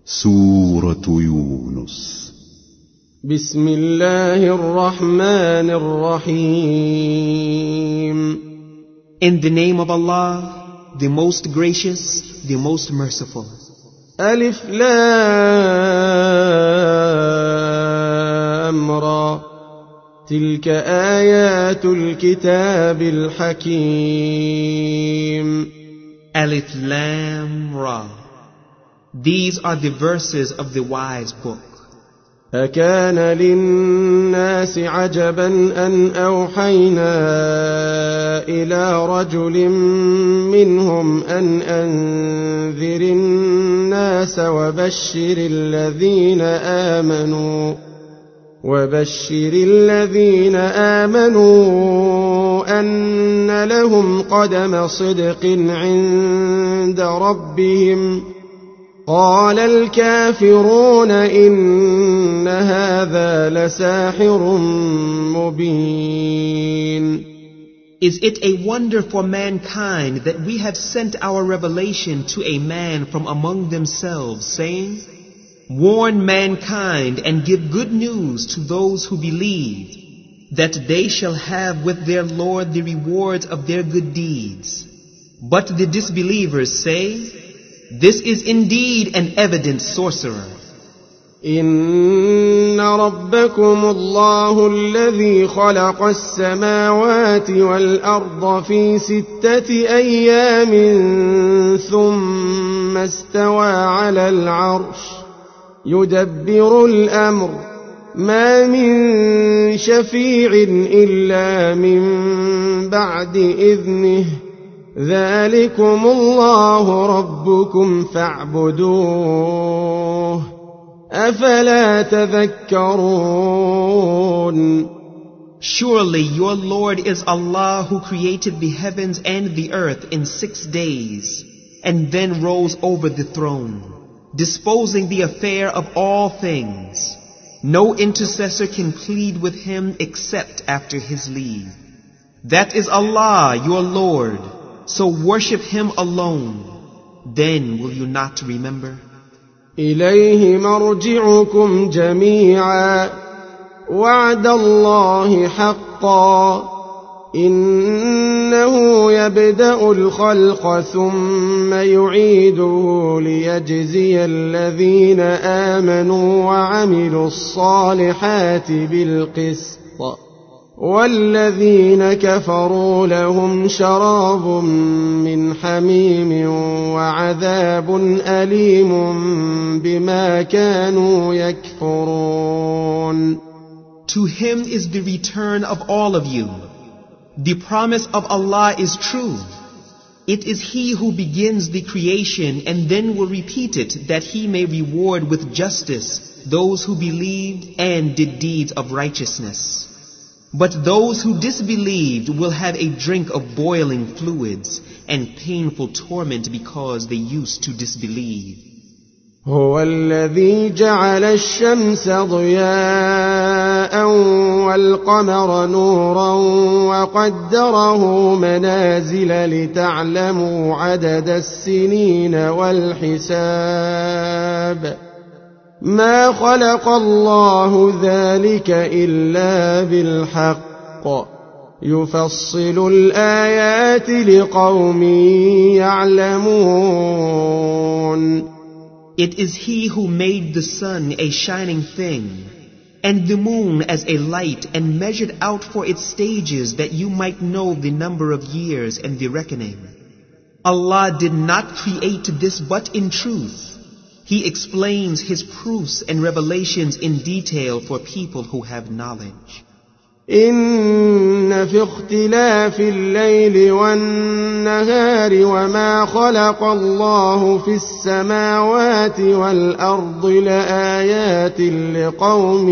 سورة يونس. بسم الله الرحمن الرحيم. In the name of Allah, the most gracious, the most merciful. ألف لام را تلك آيات الكتاب الحكيم. Alif Lam Ra. These are the verses of the wise book. أكان للناس عجبا أن أوحينا إلى رجل منهم أن أنذر الناس وبشر الذين آمنوا أن لهم قدم صدق عند ربهم. قال الكافرون إن هذا لساحر مبين. Is it a wonder for mankind that we have sent our revelation to a man from among themselves, saying, warn mankind and give good news to those who believe, that they shall have with their Lord the rewards of their good deeds. But the disbelievers say, this is indeed an evident sorcerer. إن ربكم الله الذي خلق السماوات والأرض في 6 أيام ثم استوى على العرش يدبر الأمر ما من شفيع إلا من بعد إذنه ذلكم الله ربكم فاعبدوه أفلا تذكرون. Surely your Lord is Allah who created the heavens and the earth in 6 days and then rose over the throne, disposing the affair of all things. No intercessor can plead with him except after his leave. That is Allah, your Lord. So worship Him alone. Then will you not remember? إليه مرجعكم جميعا وعد الله حقا إنه يبدأ الخلق ثم يعيده ليجزي الذين آمنوا وعملوا الصالحات بالقسط والذين كفروا لهم شراب من حميم وعذاب أليم بما كانوا يكفرون. To Him is the return of all of you. The promise of Allah is true. It is He who begins the creation and then will repeat it that He may reward with justice those who believed and did deeds of righteousness. But those who disbelieved will have a drink of boiling fluids and painful torment because they used to disbelieve. هو الذي جعل الشمس ضياء والقمر نورا وقدره منازل لتعلموا عدد السنين والحساب ما خلق الله ذلك إلا بالحق يفصل الآيات لقوم يعلمون. It is He who made the sun a shining thing and the moon as a light and measured out for its stages that you might know the number of years and the reckoning. Allah did not create this but in truth. He explains His proofs and revelations in detail for people who have knowledge. إن في اختلاف الليل والنهار وما خلق الله في السماوات والأرض لآيات لقوم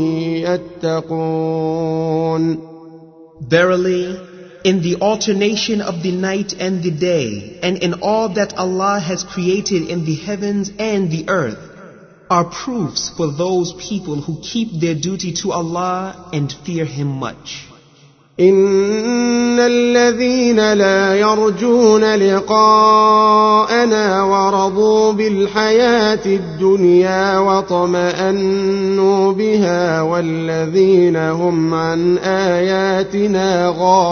يتقون. Verily, in the alternation of the night and the day, and in all that Allah has created in the heavens and the earth, are proofs for those people who keep their duty to Allah and fear Him much. إن الذين لا يرجون لقاءنا ورضوا بالحياة الدنيا واطمأنوا بها والذين هم عن آياتنا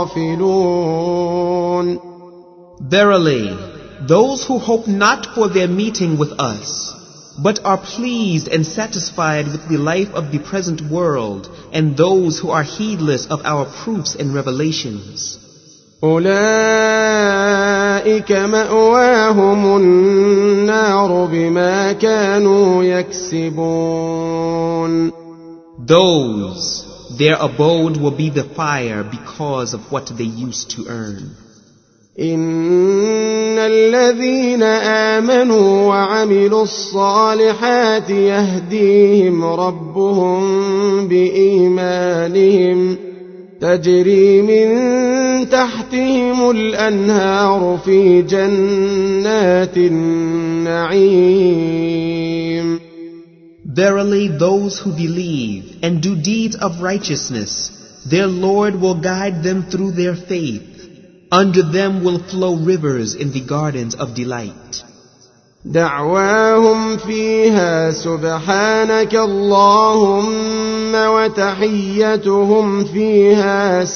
غافلون. Verily, those who hope not for their meeting with us, but are pleased and satisfied with the life of the present world, and those who are heedless of our proofs and revelations. أولئك مأواهم النار بما كانوا يكسبون. Those, their abode will be the fire because of what they used to earn. إن الذين آمنوا وعملوا الصالحات يهديهم ربهم بإيمانهم تجري من تحتهم الأنهار في جنات النعيم. Verily, those who believe and do deeds of righteousness, their Lord will guide them through their faith. Under them will flow rivers in the gardens of delight. دعواهم فيها سبحانك اللهم وتحيتهم فيها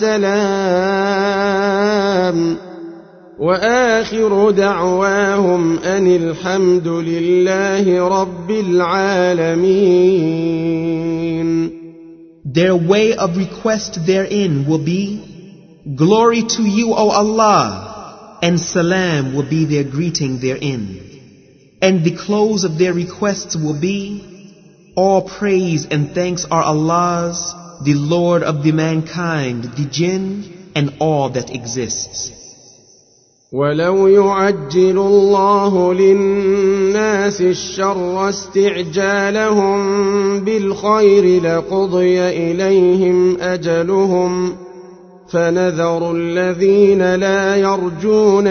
سلام وآخر دعواهم أن الحمد لله رب العالمين. Their way of request therein will be, Glory to you, O Allah, and salam will be their greeting therein. And the close of their requests will be, All praise and thanks are Allah's, the Lord of the mankind, the jinn, and all that exists. ولو يعجل الله للناس الشر استعجالهم بالخير لقضي إليهم أجلهم فنذر الذين لا يرجون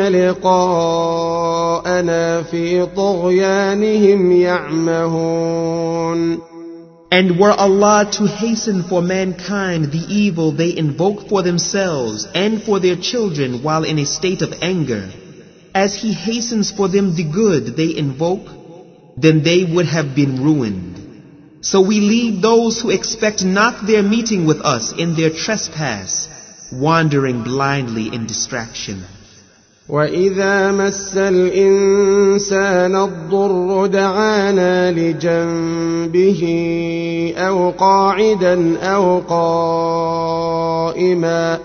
لقاءنا في طغيانهم يعمهون. And were Allah to hasten for mankind the evil they invoke for themselves and for their children while in a state of anger, as He hastens for them the good they invoke, then they would have been ruined. So we leave those who expect not their meeting with us in their trespass, wandering blindly in distraction. وَإِذَا مَسَّ الْإِنسَانَ الضُّرُّ دَعَانَا لِجَنبِهِ أَوْ قَاعِدًا أَوْ قَائِمًا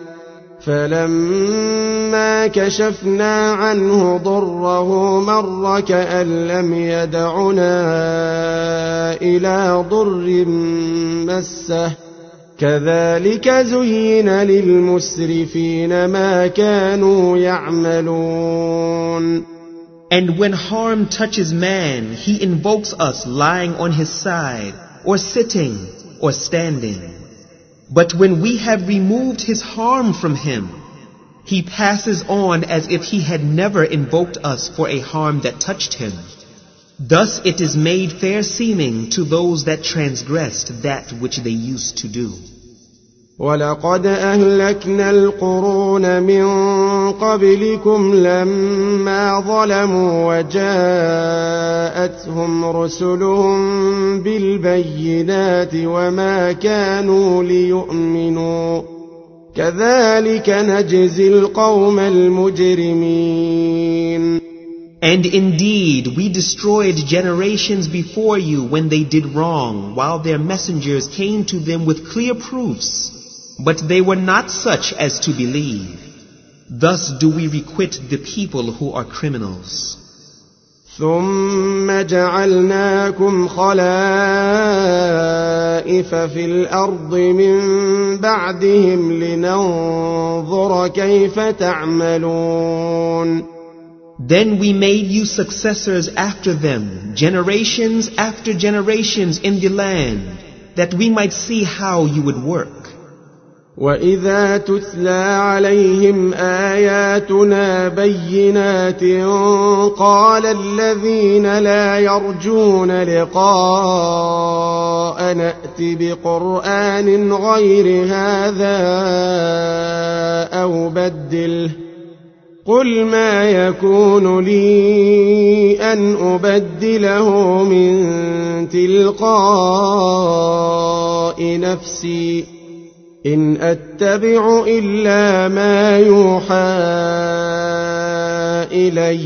فَلَمَّا كَشَفْنَا عَنْهُ ضُرَّهُ مَرَّ كَأَن لَّمْ يَدْعُنَا إِلَىٰ ضُرٍّ مَّسَّهُ كذلك زين للمسرفين ما كانوا يعملون. And when harm touches man, he invokes us lying on his side, or sitting, or standing. But when we have removed his harm from him, he passes on as if he had never invoked us for a harm that touched him. Thus it is made fair seeming to those that transgressed that which they used to do. وَلَقَدْ أَهْلَكْنَا الْقُرُونَ مِنْ قَبْلِكُمْ لَمَّا ظَلَمُوا وَجَاءَتْهُمْ رُسُلُهُم بِالْبَيِّنَاتِ وَمَا كَانُوا لِيُؤْمِنُوا كَذَلِكَ نَجْزِي الْقَوْمَ الْمُجْرِمِينَ. And indeed, we destroyed generations before you when they did wrong, while their messengers came to them with clear proofs, but they were not such as to believe. Thus do we requite the people who are criminals. ثُمَّ جَعَلْنَاكُمْ خَلَائِفَ فِي الْأَرْضِ مِنْ بَعْدِهِمْ لِنَنْظُرَ كَيْفَ تَعْمَلُونَ. Then we made you successors after them, generations after generations in the land, that we might see how you would work. وإذا تتلى عليهم آياتنا بينات قال الذين لا يرجون لقاء نأت بقرآن غير هذا أو بدله قل ما يكون لي أن أبدله من تلقاء نفسي إن أتبع إلا ما يوحى إلي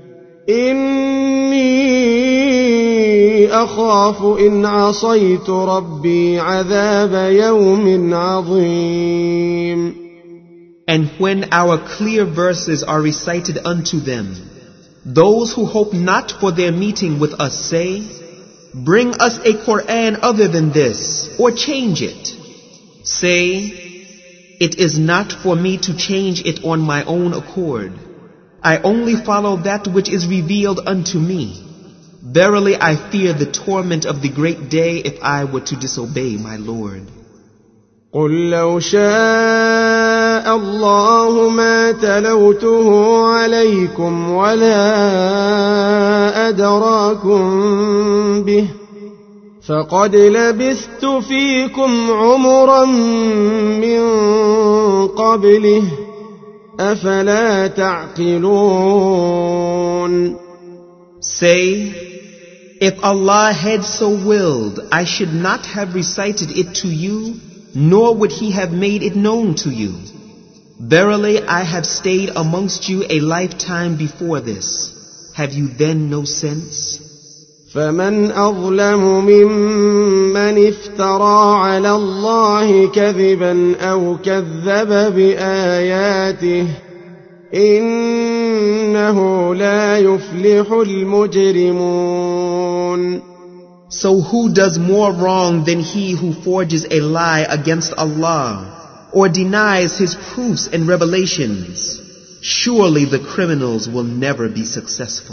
إني أخاف إن عصيت ربي عذاب يوم عظيم. And when our clear verses are recited unto them, those who hope not for their meeting with us say, bring us a Quran other than this, or change it. Say, it is not for me to change it on my own accord. I only follow that which is revealed unto me. Verily I fear the torment of the great day if I were to disobey my Lord. قل لو شاء الله ما تلوته عليكم ولا أدراكم به فقد لبثت فيكم عمرا من قبله أفلا تعقلون. Say, if Allah had so willed, I should not have recited it to you, nor would He have made it known to you. Verily, I have stayed amongst you a lifetime before this. Have you then no sense? فمن أظلم ممن افترى على الله كذبا أو كذب بآياته إنه لا يفلح المجرمون. So who does more wrong than he who forges a lie against Allah or denies His proofs and revelations? Surely the criminals will never be successful.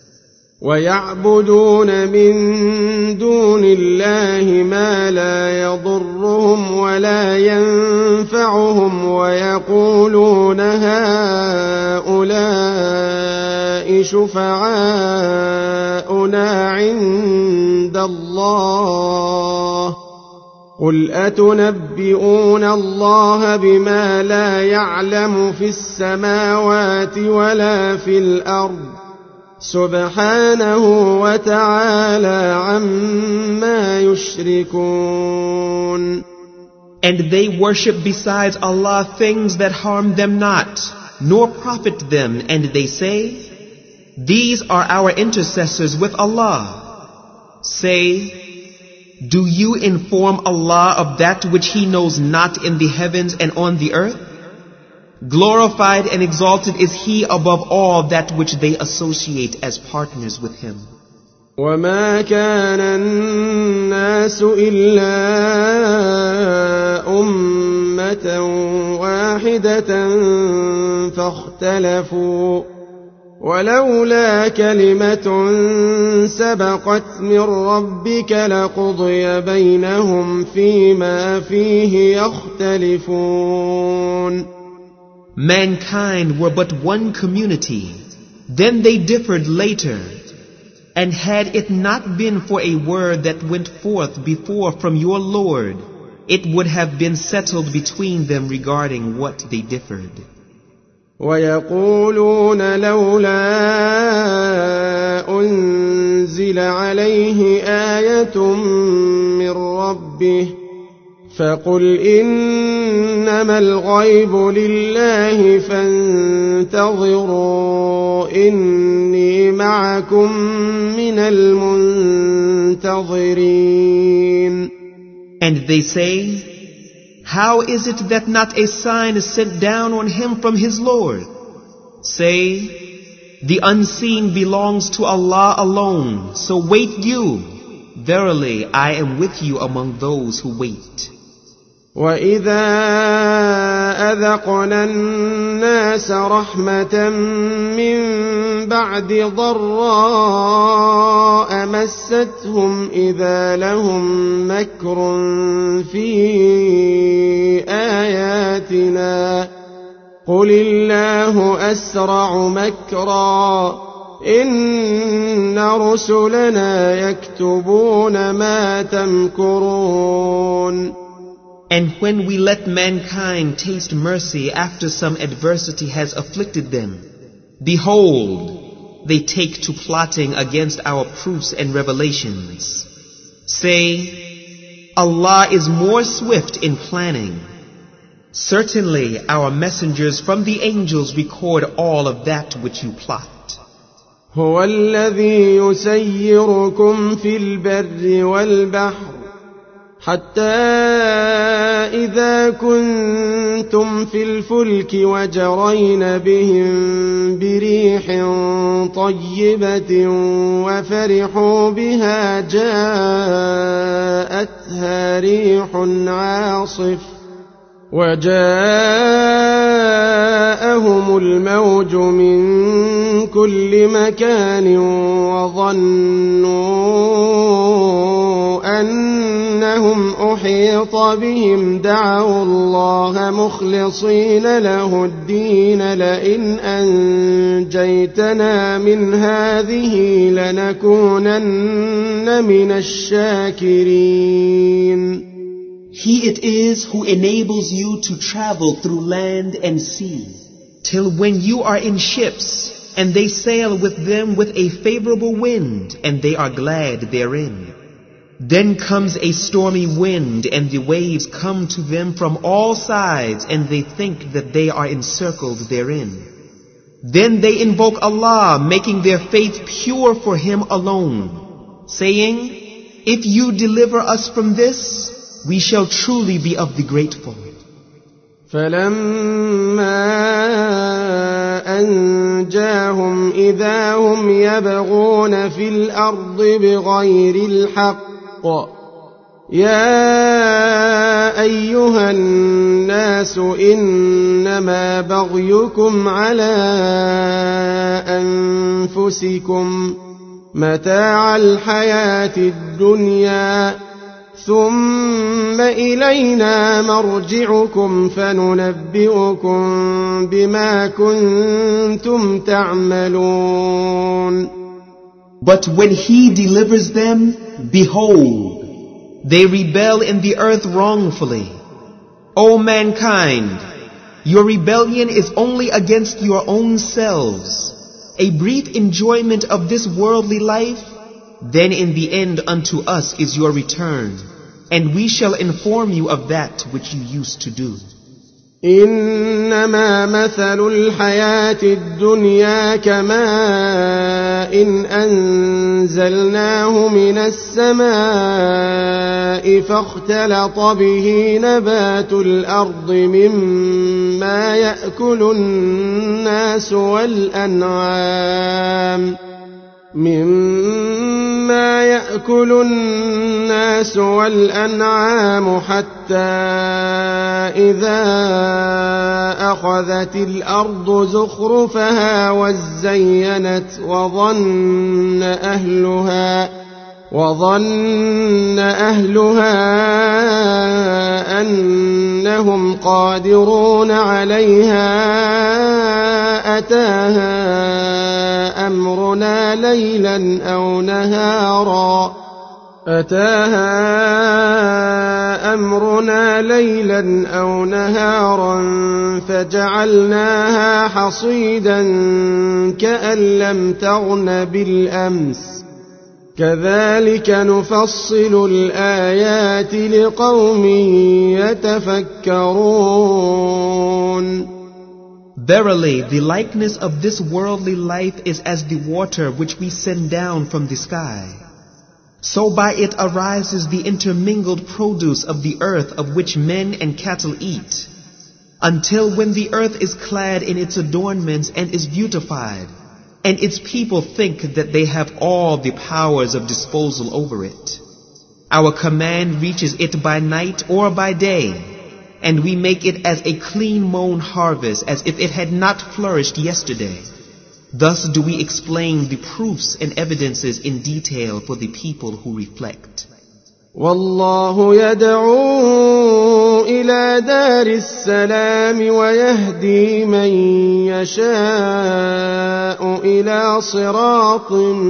ويعبدون من دون الله ما لا يضرهم ولا ينفعهم ويقولون هؤلاء شفعاؤنا عند الله قل أتنبئون الله بما لا يعلم في السماوات ولا في الأرض سبحانه وتعالى عما يشركون. And they worship besides Allah things that harm them not, nor profit them, and they say, these are our intercessors with Allah. Say, do you inform Allah of that which He knows not in the heavens and on the earth? Glorified and exalted is He above all that which they associate as partners with Him. وما كان الناس إلا أمة واحدة فاختلفوا ولولا كلمة سبقت من ربك لقضي بينهم فيما فيه يختلفون. Mankind were but one community, then they differed later. And had it not been for a word that went forth before from your Lord, it would have been settled between them regarding what they differed. ويقولون لولا أنزل عليه آية من ربه فقل إنما الغيب لله فانتظروا إني معكم من المنتظرين. And they say, how is it that not a sign is sent down on him from his Lord? Say, the unseen belongs to Allah alone, so wait you. Verily, I am with you among those who wait. وَإِذَا أَذَقْنَا النَّاسَ رَحْمَةً مِّن بعد ضراء مستهم إذا لهم مكر في آياتنا قل الله أسرع مكرا إن رسلنا يكتبون ما تمكرون. And when we let mankind taste mercy after some adversity has afflicted them, behold, they take to plotting against our proofs and revelations. Say, Allah is more swift in planning. Certainly our messengers from the angels record all of that which you plot. هو الذي يسيركم في البر والبحر حتى إذا كنتم في الفلك وجرين بهم بريح طيبة وفرحوا بها جاءتها ريح عاصف وجاءهم الموج من كل مكان وظنوا أنهم أحيط بهم دعوا الله مخلصين له الدين لئن أنجيتنا من هذه لنكونن من الشاكرين. He it is who enables you to travel through land and sea, till when you are in ships, and they sail with them with a favorable wind, and they are glad therein. Then comes a stormy wind, and the waves come to them from all sides, and they think that they are encircled therein. Then they invoke Allah, making their faith pure for Him alone, saying, if you deliver us from this, we shall truly be of the grateful. فلما أنجاهم إذا هم يبغون في الأرض بغير الحق يا أيها الناس إنما بغيكم على أنفسكم متاع الحياة الدنيا ثم إلينا مرجعكم فننبئكم بما كنتم تعملون. But when He delivers them, behold, they rebel in the earth wrongfully. O mankind, your rebellion is only against your own selves. A brief enjoyment of this worldly life, then in the end unto us is your return, and we shall inform you of that which you used to do. إنما مثل الحياة الدنيا كماء إن أنزلناه من السماء فاختلط به نبات الأرض مما يأكل الناس والأنعام حتى إذا أخذت الأرض زخرفها وزينت وظن أهلها أنهم قادرون عليها أتاها أمرنا ليلا أو نهارا فجعلناها حصيدا كأن لم تغن بالأمس كذلك نفصل الآيات لقوم يتفكرون. Verily, the likeness of this worldly life is as the water which we send down from the sky. So by it arises the intermingled produce of the earth of which men and cattle eat, until when the earth is clad in its adornments and is beautified, and its people think that they have all the powers of disposal over it. Our command reaches it by night or by day, and we make it as a clean mown harvest as if it had not flourished yesterday. Thus do we explain the proofs and evidences in detail for the people who reflect. والله يدعو إلى دار السلام ويهدي من يشاء إلى صراط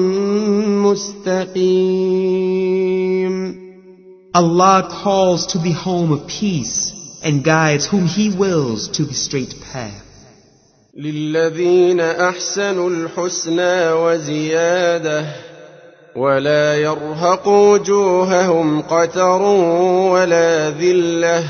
مستقيم. Allah calls to the home of peace and guides whom He wills to the straight path. للذين أحسنوا الحسنى وزيادة ولا يرهق وجوههم قتر ولا ذلة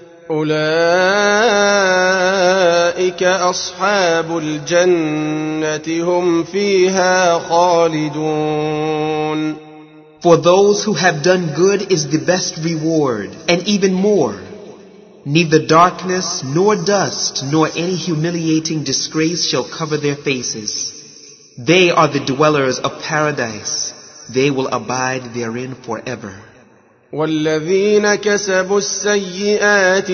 أولئك أصحاب الجنة هم فيها خالدون. For those who have done good is the best reward, and even more. Neither darkness, nor dust, nor any humiliating disgrace shall cover their faces. They are the dwellers of paradise. They will abide therein forever. والذين كسبوا السيئات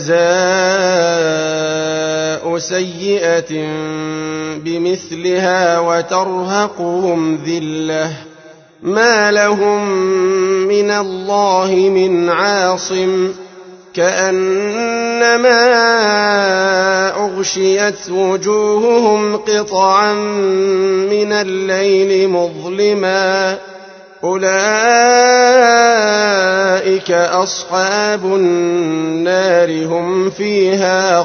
جزاء سيئة بمثلها وترهقهم ذلة ما لهم من الله من عاصم كأنما أغشيت وجوههم قطعا من الليل مظلما أولئك أصحاب النار هم فيها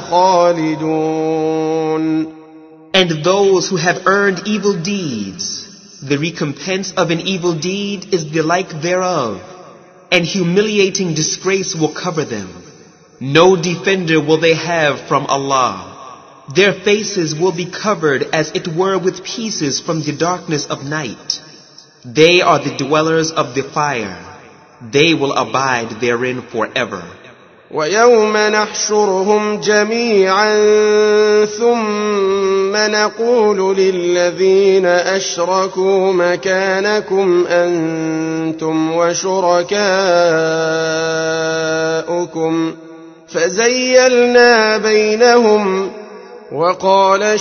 خالدون. And those who have earned evil deeds, the recompense of an evil deed is the like thereof, and humiliating disgrace will cover them. No defender will they have from Allah. Their faces will be covered as it were with pieces from the darkness of night. They are the dwellers of the fire. They will abide therein forever. ويوم نحشرهم جميعا ثم نقول للذين أشركوا مكانكم أنتم وشركاؤكم فزيلنا بينهم وقال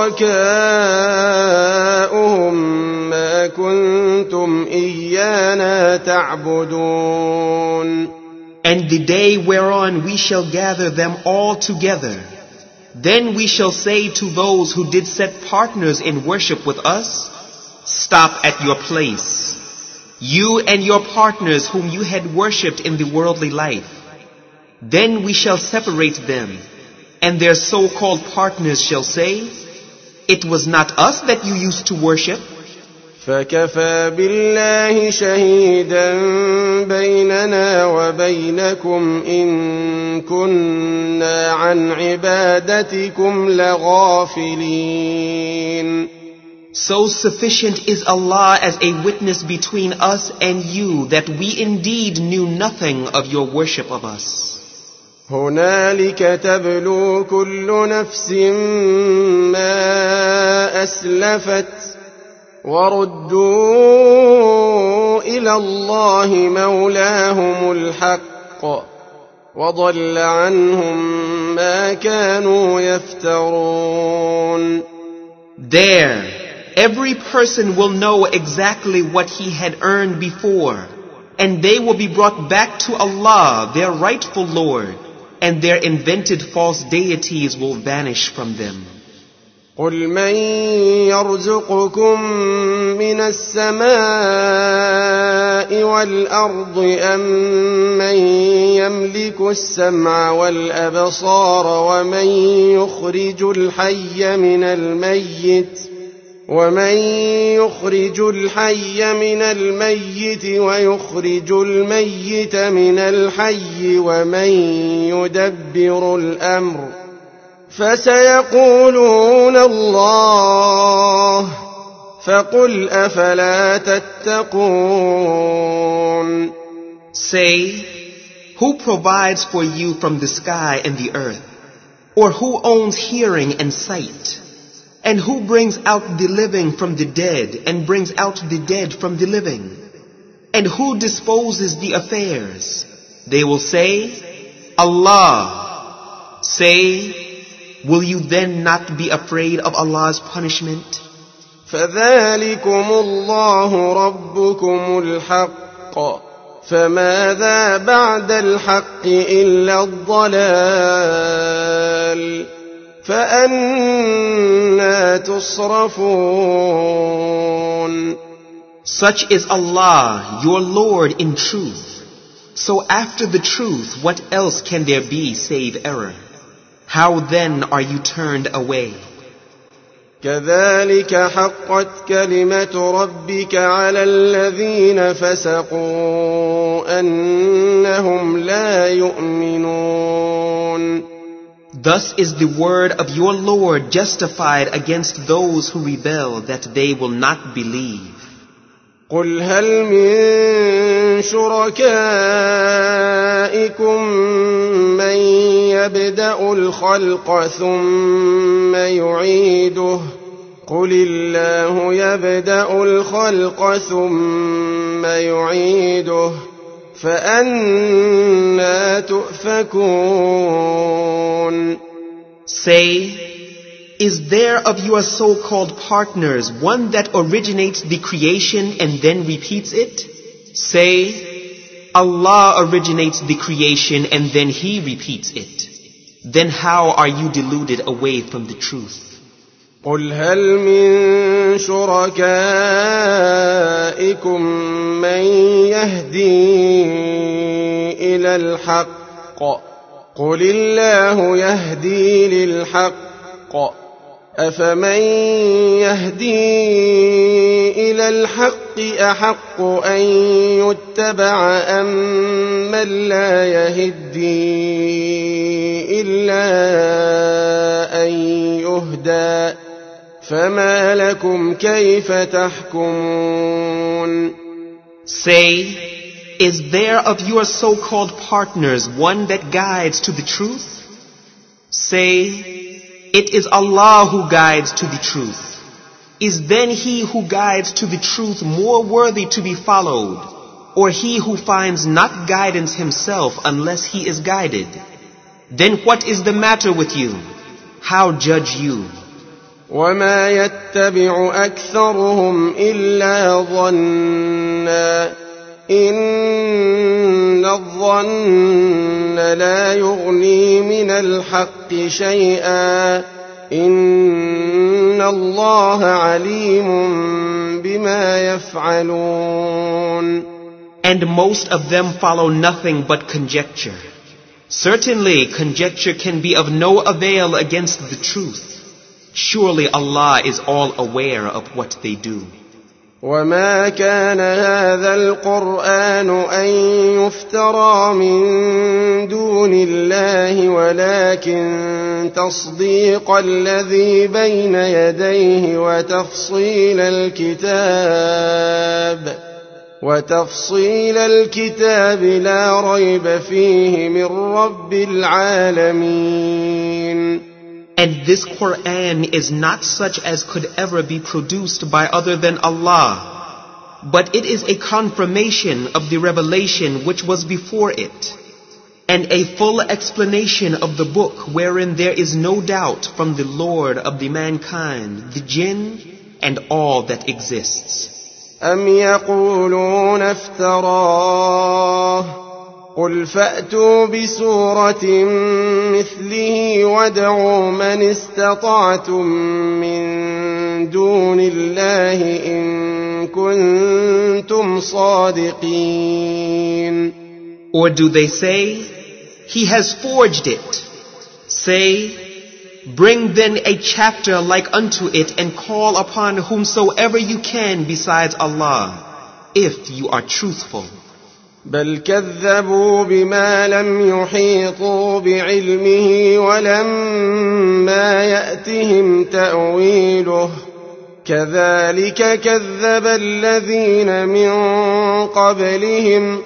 شركاؤهم ما كنتم إيانا تعبدون. And the day whereon we shall gather them all together, then we shall say to those who did set partners in worship with us, stop at your place, you and your partners whom you had worshipped in the worldly life. Then we shall separate them, and their so-called partners shall say, it was not us that you used to worship. فكفى بالله شهيدا بيننا وبينكم إن كنا عن عبادتكم لغافلين. So sufficient is Allah as a witness between us and you that we indeed knew nothing of your worship of us. هنالك تبلو كل نفس ما أسلفت وردوا إلى الله مولاهم الحق وضل عنهم ما كانوا يفترون. There, every person will know exactly what he had earned before, and they will be brought back to Allah, their rightful Lord, and their invented false deities will vanish from them. قل من يرزقكم من السماء والأرض أم من يملك السمع والأبصار ومن يخرج الحي من الميت ويخرج الميت من الحي ومن يدبر الأمر فسيقولون الله فقل أفلا تتقون. Say, who provides for you from the sky and the earth? Or who owns hearing and sight? And who brings out the living from the dead and brings out the dead from the living? And who disposes the affairs? They will say, Allah. Say, will you then not be afraid of Allah's punishment? فذلكم الله ربكم الحق فماذا بعد الحق إلا الضلال فأنى تصرفون. Such is Allah, your Lord in truth. So after the truth, what else can there be save error? How then are you turned away? كذلك حقت كلمة ربك على الذين فسقوا أنهم لا يؤمنون. Thus is the word of your Lord justified against those who rebel that they will not believe. قل هل من شركائكم من يبدأ الخلق ثم يعيده قل الله يبدأ الخلق ثم يعيده فأنى تؤفكون. Say, is there of your so-called partners one that originates the creation and then repeats it? Say, Allah originates the creation and then He repeats it. Then how are you deluded away from the truth? قل هل من شركائكم من يهدي إلى الحق قل الله يهدي للحق أفمن يهدي إلى الحق أحق أن يتبع أم من لا يهدي إلا أن يهدى فما لكم كيف تحكمون. Say, is there of your so-called partners one that guides to the truth? Say, it is Allah who guides to the truth. Is then he who guides to the truth more worthy to be followed, or he who finds not guidance himself unless he is guided? Then what is the matter with you? How judge you? وما يتبع أكثرهم إلا ظنا إن الظن لا يغني من الحق شيئا إن الله عليم بما يفعلون. And most of them follow nothing but conjecture. Certainly conjecture can be of no avail against the truth. Surely Allah is all aware of what they do. وما كان هذا القرآن أن يفترى من دون الله ولكن تصديق الذي بين يديه وتفصيل الكتاب لا ريب فيه من رب العالمين. And this Quran is not such as could ever be produced by other than Allah, but it is a confirmation of the revelation which was before it, and a full explanation of the book wherein there is no doubt from the Lord of the mankind, the jinn, and all that exists. أم يقولون افتراه قل فأتوا بسورة مثله وادعوا من استطعتم من دون الله إن كنتم صادقين. Or do they say, he has forged it? Say, bring then a chapter like unto it and call upon whomsoever you can besides Allah, if you are truthful. بل كذبوا بما لم يحيطوا بعلمه ولما يأتهم تأويله كذلك كذب الذين من قبلهم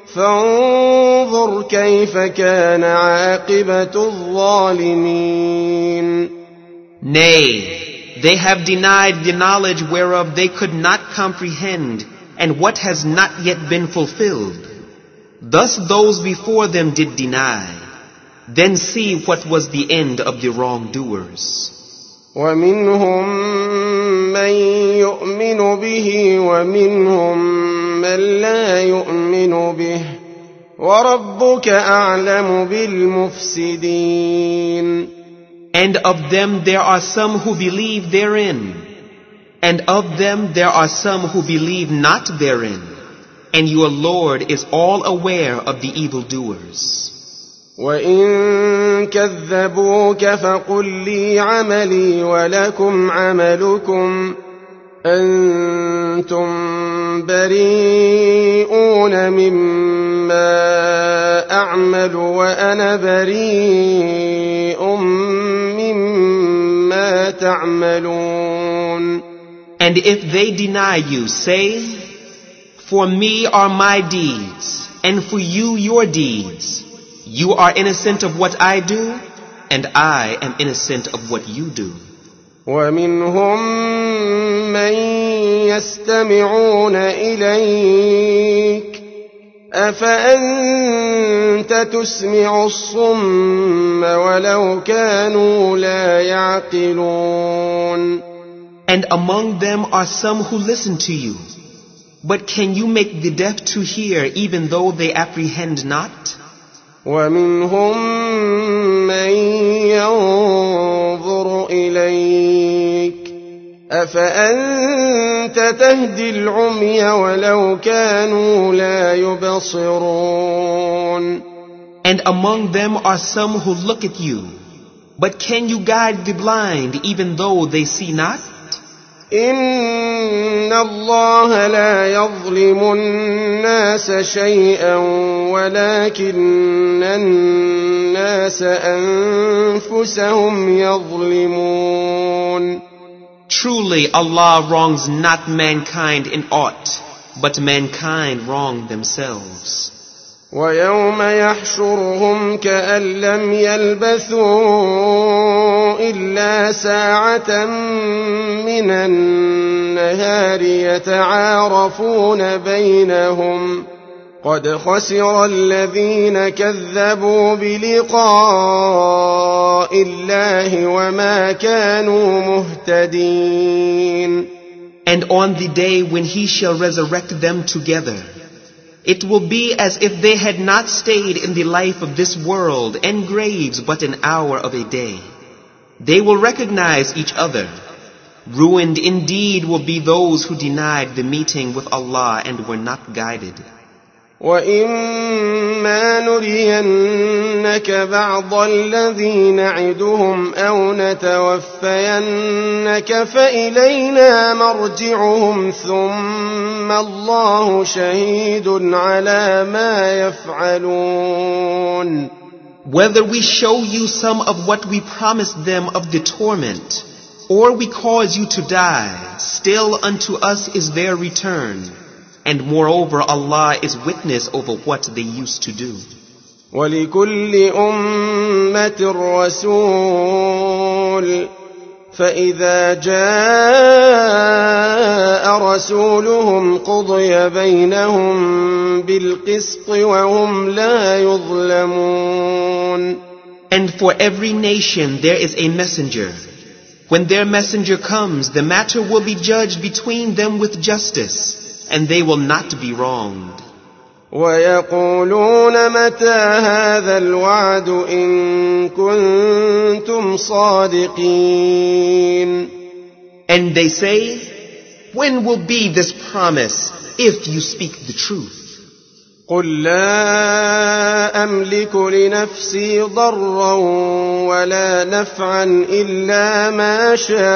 فانظر كيف كان عاقبة الظالمين. Nay, they have denied the knowledge whereof they could not comprehend, and what has not yet been fulfilled. Thus those before them did deny. Then see what was the end of the wrongdoers. ومنهم من يؤمن به ومنهم من لا يؤمن به وربك أعلم بالمفسدين. And of them there are some who believe therein, and of them there are some who believe not therein, and your Lord is all aware of the evildoers. وَإِن كَذَّبُوكَ فَقُل لِّي عَمَلِي وَلَكُمْ عَمَلُكُمْ أَنتُم بَرِيئُونَ مِمَّا أَعْمَلُ وَأَنَا بَرِيءٌ مِّمَّا تَعْمَلُونَ. And if they deny you, say, for me are my deeds, and for you your deeds. You are innocent of what I do, and I am innocent of what you do. وَمِنْهُمْ مَنْ يَسْتَمِعُونَ إِلَيْكَ أَفَأَنْتَ تُسْمِعُ الصُّمَّ وَلَوْ كَانُوا لَا يَعْقِلُونَ. And among them are some who listen to you. But can you make the deaf to hear even though they apprehend not? وَمِنْهُمْ مَنْ يَنْظُرُ إِلَيْكَ أَفَأَنْتَ تَهْدِي الْعُمْيَ وَلَوْ كَانُوا لَا يُبْصِرُونَ. And among them are some who look at you. But can you guide the blind even though they see not? إِنَّ اللَّهَ لَا يَظْلِمُ النَّاسَ شَيْئًا وَلَكِنَّ النَّاسَ أَنفُسَهُمْ يَظْلِمُونَ. Truly Allah wrongs not mankind in aught, but mankind wrong themselves. وَيَوْمَ يَحْشُرُهُمْ كَأَن لَّمْ يَلْبَثُوا إِلَّا سَاعَةً مِّنَ النَّهَارِ يَتَعَارَفُونَ بَيْنَهُمْ قَدْ خَسِرَ الَّذِينَ كَذَّبُوا بِلِقَاءِ اللَّهِ وَمَا كَانُوا مُهْتَدِينَ. And on the day when He shall resurrect them together, it will be as if they had not stayed in the life of this world and graves but an hour of a day. They will recognize each other. Ruined indeed will be those who denied the meeting with Allah and were not guided. وَإِمَّا نُرِيَنَّكَ بَعْضَ الَّذِي نَعِدُهُمْ أَوْ نَتَوَفَّيَنَّكَ فَإِلَيْنَا مَرْجِعُهُمْ ثُمَّ اللَّهُ شَهِيدٌ عَلَى مَا يَفْعَلُونَ. Whether we show you some of what we promised them of the torment, or we cause you to die, still unto us is their return. And moreover, Allah is witness over what they used to do. وَلِكُلِّ أُمَّةٍ رَسُولٌ فَإِذَا جَاءَ رَسُولُهُمْ قُضِيَ بَيْنَهُم بِالْقِسْطِ وَهُمْ لَا يُظْلَمُونَ. And for every nation there is a messenger. When their messenger comes, the matter will be judged between them with justice, and they will not be wronged. وَيَقُولُونَ مَتَى هَذَا الْوَعْدُ إِن كُنتُمْ صَادِقِينَ. And they say, when will be this promise, if you speak the truth? قُل لَّا أَمْلِكُ لِنَفْسِي ضَرًّا وَلَا نَفْعًا إِلَّا مَا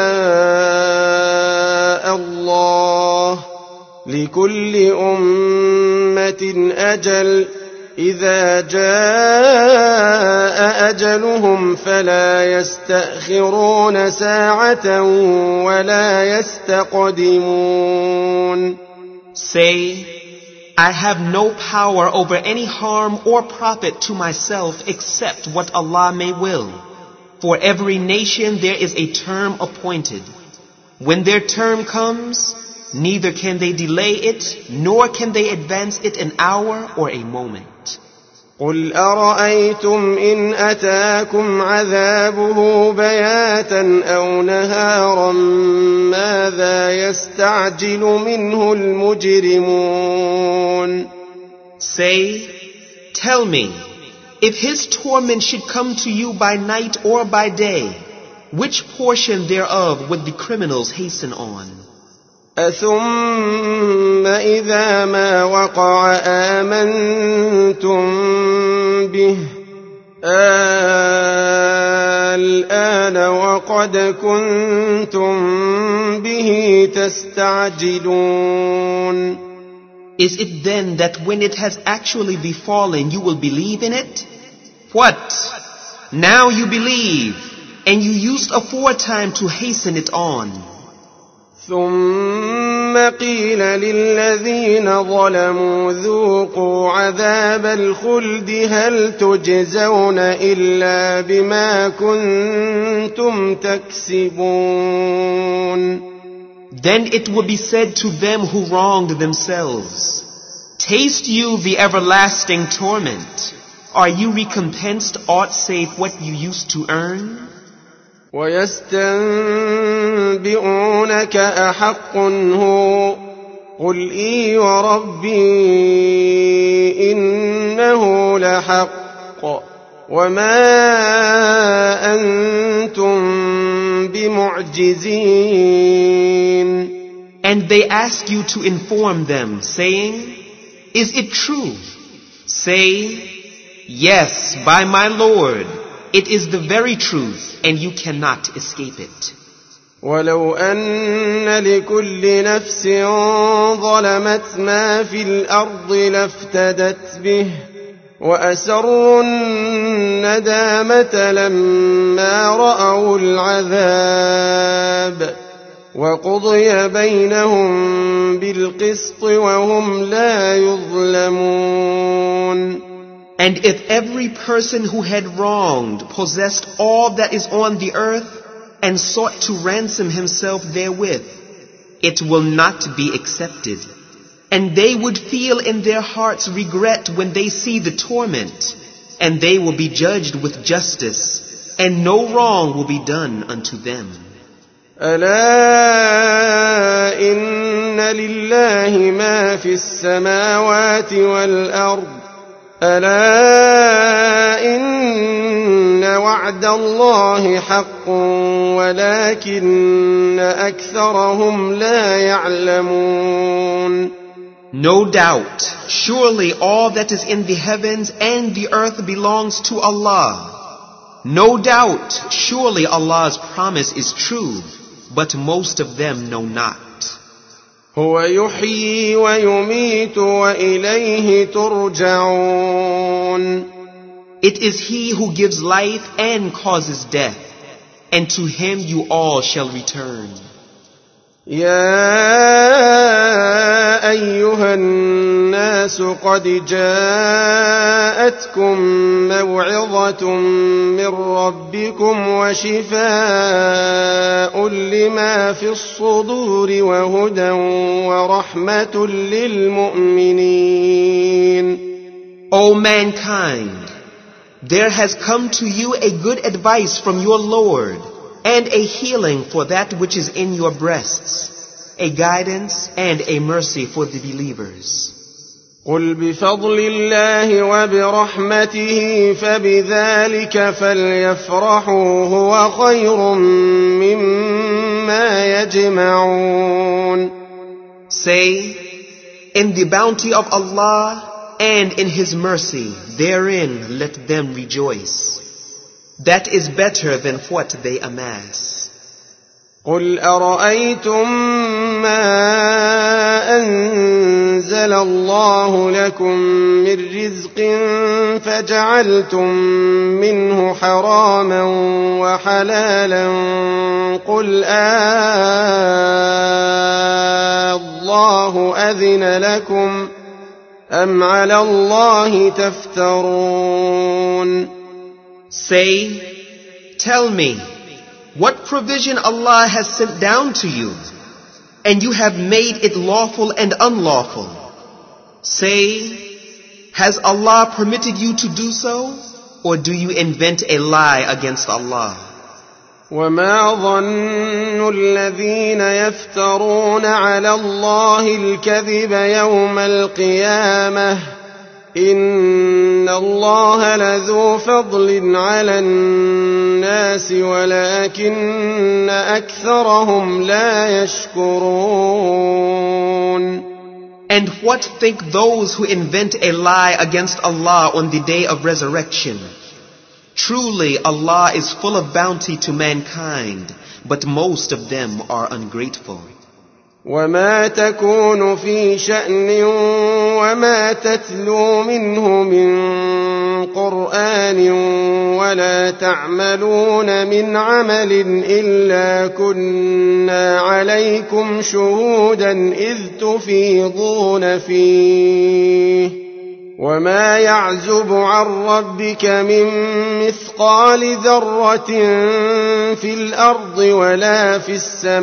شَاءَ اللَّهُ لِكُلِّ أُمَّةٍ أَجَلٌ إِذَا جَاءَ أَجَلُهُمْ فَلَا يَسْتَأْخِرُونَ سَاعَةً وَلَا يَسْتَقْدِمُونَ. Say, I have no power over any harm or profit to myself except what Allah may will. For every nation there is a term appointed. When their term comes, neither can they delay it, nor can they advance it an hour or a moment. قل أرأيتم إن أتاكم عذابه بياتا أو نهارا ماذا يستعجل منه المجرمون. Say, tell me, if his torment should come to you by night or by day, which portion thereof would the criminals hasten on? أثم إذا ما وقع آمنتم به الآن وقد كنتم به تستعجلون. Is it then that when it has actually befallen you will believe in it? What? Now you believe, and you used aforetime to hasten it on. ثم قيل للذين ظلموا ذوقوا عذاب الخلد هل تجزون إلا بما كنتم تكسبون. Then it will be said to them who wronged themselves, taste you the everlasting torment. Are you recompensed aught save what you used to earn? ويستنبئونك أحق هو قل إي وربي إنه لحق وما أنتم بمعجزين. And they ask you to inform them, saying, is it true? Say, yes, by my Lord, it is the very truth, and you cannot escape it. ولو أن لكل نفس ظلمت ما في الأرض لافتدت به وأسروا الندامة لما رأوا العذاب وقضي بينهم بالقسط وهم لا يظلمون. And if every person who had wronged possessed all that is on the earth and sought to ransom himself therewith, it will not be accepted. And they would feel in their hearts regret when they see the torment, and they will be judged with justice, and no wrong will be done unto them. ألا إن لله ما في السماوات والأرض ألا إن وعد الله حق ولكن أكثرهم لا يعلمون. No doubt, surely all that is in the heavens and the earth belongs to Allah. No doubt, surely Allah's promise is true, but most of them know not. هو يحيي ويميت وإليه ترجعون. It is He who gives life and causes death, and to Him you all shall return. يا أيها الناس قد جاءتكم موعظة من ربكم وشفاء لما في الصدور وهدى ورحمة للمؤمنين. O mankind, there has come to you a good advice from your Lord, and a healing for that which is in your breasts, a guidance and a mercy for the believers. قل بفضل الله وبرحمته فبذلك فليفرحوا هو خير مما يجمعون. Say, in the bounty of Allah and in His mercy, therein let them rejoice. That is better than what they amass. قل أرأيتم ما أنزل الله لكم من رزق فجعلتم منه حراما وحلالا قل الله أذن لكم أم على الله تفترون. Say, tell me, what provision Allah has sent down to you, and you have made it lawful and unlawful? Say, Has Allah permitted you to do so? Or do you invent a lie against Allah? وما ظن الذين يفترون على الله الكذب يوم القيامة إن الله لذو فضل على الناس ولكن أكثرهم لا يشكرون. And what think those who invent a lie against Allah on the day of resurrection? Truly, Allah is full of bounty to mankind, but most of them are ungrateful. وما تكون في شأن وما تتلو منه من قرآن ولا تعملون من عمل إلا كنا عليكم شهودا إذ تفيضون فيه وما يعزب عن ربك من مثقال ذرة في الأرض ولا في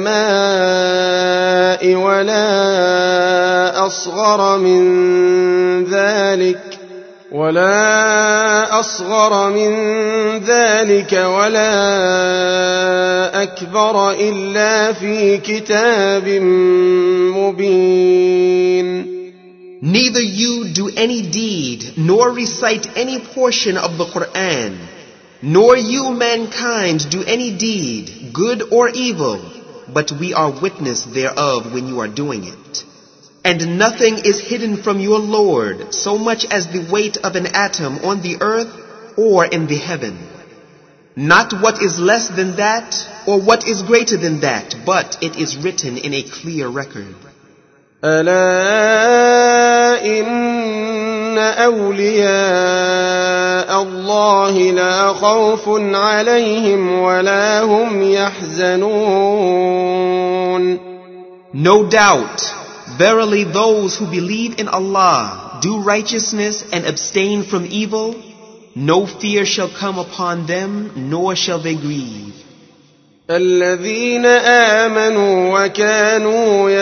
السماء ولا أصغر من ذلك ولا أكبر إلا في كتاب مبين. Neither you do any deed, nor recite any portion of the Quran, nor you mankind do any deed, good or evil, but we are witness thereof when you are doing it. And nothing is hidden from your Lord so much as the weight of an atom on the earth or in the heaven. Not what is less than that or what is greater than that, but it is written in a clear record. ألا إن أولياء الله لا خوف عليهم ولا هم يحزنون. No doubt, verily those who believe in Allah, do righteousness and abstain from evil, no fear shall come upon them, nor shall they grieve. الذين آمنوا وكانوا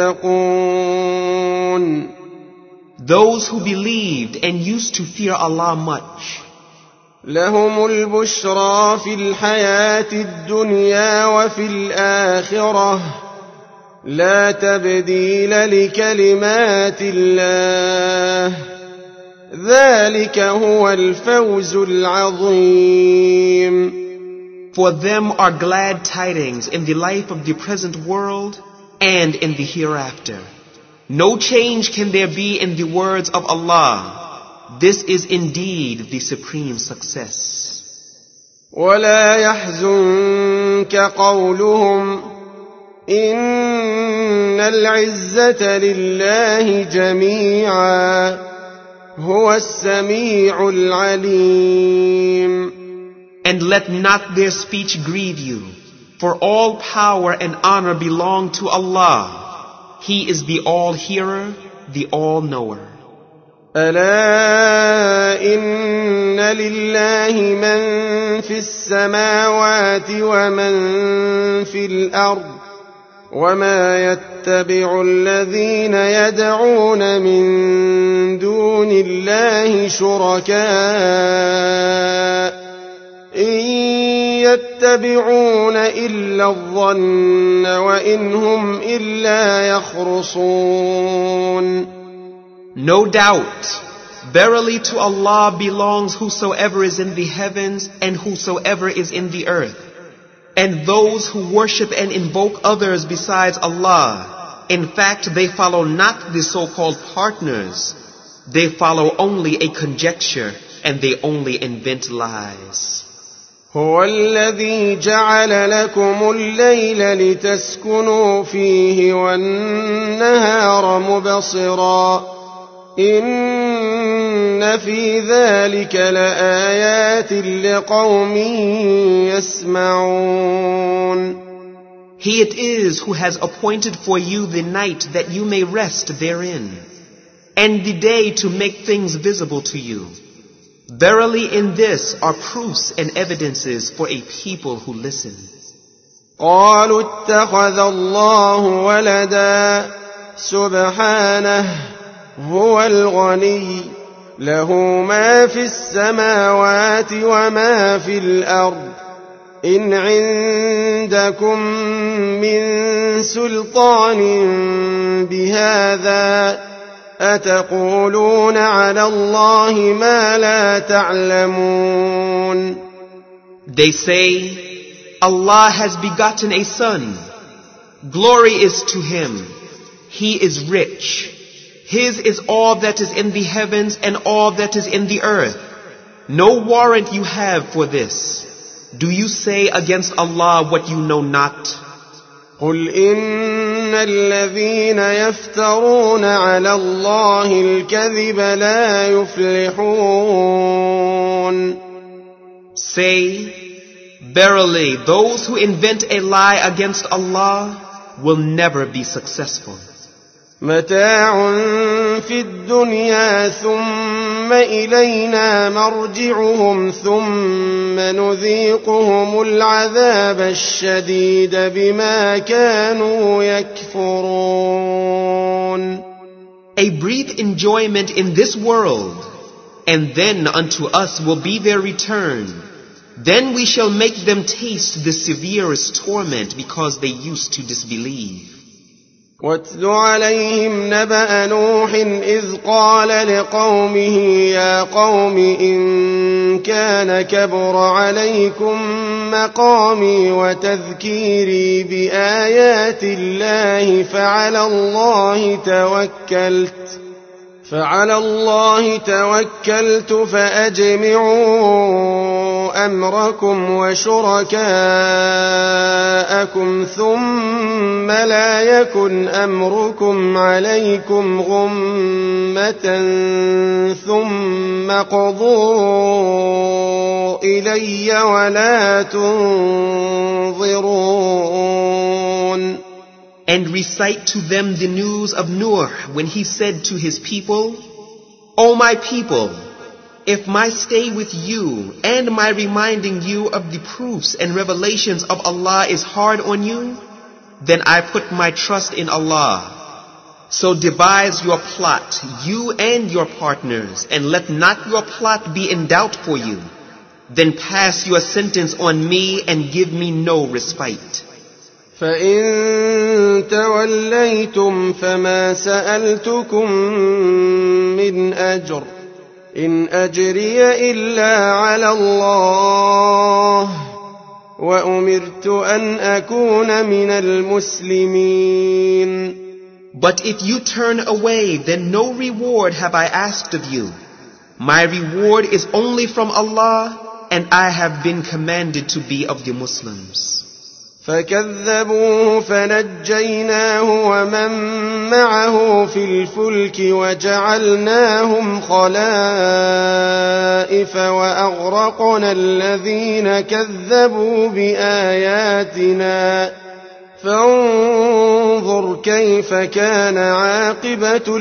يتقون. Those who believed and used to fear Allah much. لهم البشرى في الحياة الدنيا وفي الآخرة لا تبديل لكلمات الله ذلك هو الفوز العظيم. For them are glad tidings in the life of the present world and in the hereafter. No change can there be in the words of Allah. This is indeed the supreme success. ولا يحزنك قولهم إن العزة لله جميعا هو السميع العليم. And let not their speech grieve you, for all power and honor belong to Allah. He is the all-hearer, the all-knower. ألا إن لله من في السماوات ومن في الأرض وما يتبع الذين يدعون من دون الله شركاء إن يتبعون إلا الظن وإن هم إلا يخرصون. No doubt, verily to Allah belongs whosoever is in the heavens and whosoever is in the earth. And those who worship and invoke others besides Allah, in fact they follow not the so-called partners. They follow only a conjecture and they only invent lies. هو الذي جعل لكم الليل لتسكنوا فيه والنهار مبصرا إن في ذلك لآيات لقوم يسمعون. He it is who has appointed for you the night that you may rest therein, and the day to make things visible to you. Verily in this are proofs and evidences for a people who listen. قالوا اتخذ الله ولدا سبحانه هو الغني له ما في السماوات وما في الأرض إن عندكم من سلطان بهذا أتقولون على الله ما لا تعلمون. They say, Allah has begotten a son. Glory is to him. He is rich. His is all that is in the heavens and all that is in the earth. No warrant you have for this. Do you say against Allah what you know not? قل إن الذين يفترون على الله الكذب لا يفلحون. Say, verily, those who invent a lie against Allah will never be successful. متاع في الدنيا ثم إلينا مرجعهم ثم نذيقهم العذاب الشديد بما كانوا يكفرون. A brief enjoyment in this world, and then unto us will be their return. Then we shall make them taste the severest torment because they used to disbelieve. واتل عليهم نبأ نوح إذ قال لقومه يا قوم إن كان كبر عليكم مقامي وتذكيري بآيات الله فعلى الله توكلت فأجمعوا أمركم وشركاءكم ثم لا يكن أمركم عليكم غمة ثم قضوا إلي ولا تنظرون. And recite to them the news of Nuh when he said to his people, O my people, if my stay with you and my reminding you of the proofs and revelations of Allah is hard on you, then I put my trust in Allah. So devise your plot, you and your partners, and let not your plot be in doubt for you. Then pass your sentence on me and give me no respite. فإن توليتم فما سألتكم من أجر إن أجري إلا على الله وأمرت أن أكون من المسلمين. But if you turn away, then no reward have I asked of you. My reward is only from Allah, and I have been commanded to be of the Muslims. فكذبوه فنجيناه ومن معه في الفلك وجعلناهم خلائف وأغرقنا الذين كذبوا بآياتنا فانظر كيف كان عاقبة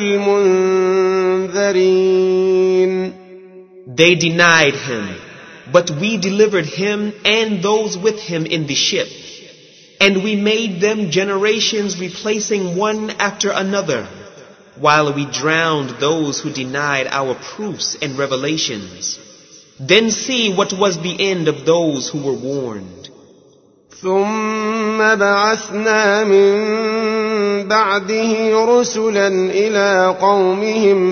المنذرين. They denied him, but we delivered him and those with him in the ship. And we made them generations replacing one after another, while we drowned those who denied our proofs and revelations. Then see what was the end of those who were warned. ثم بعثنا من بعده رسلا إلى قومهم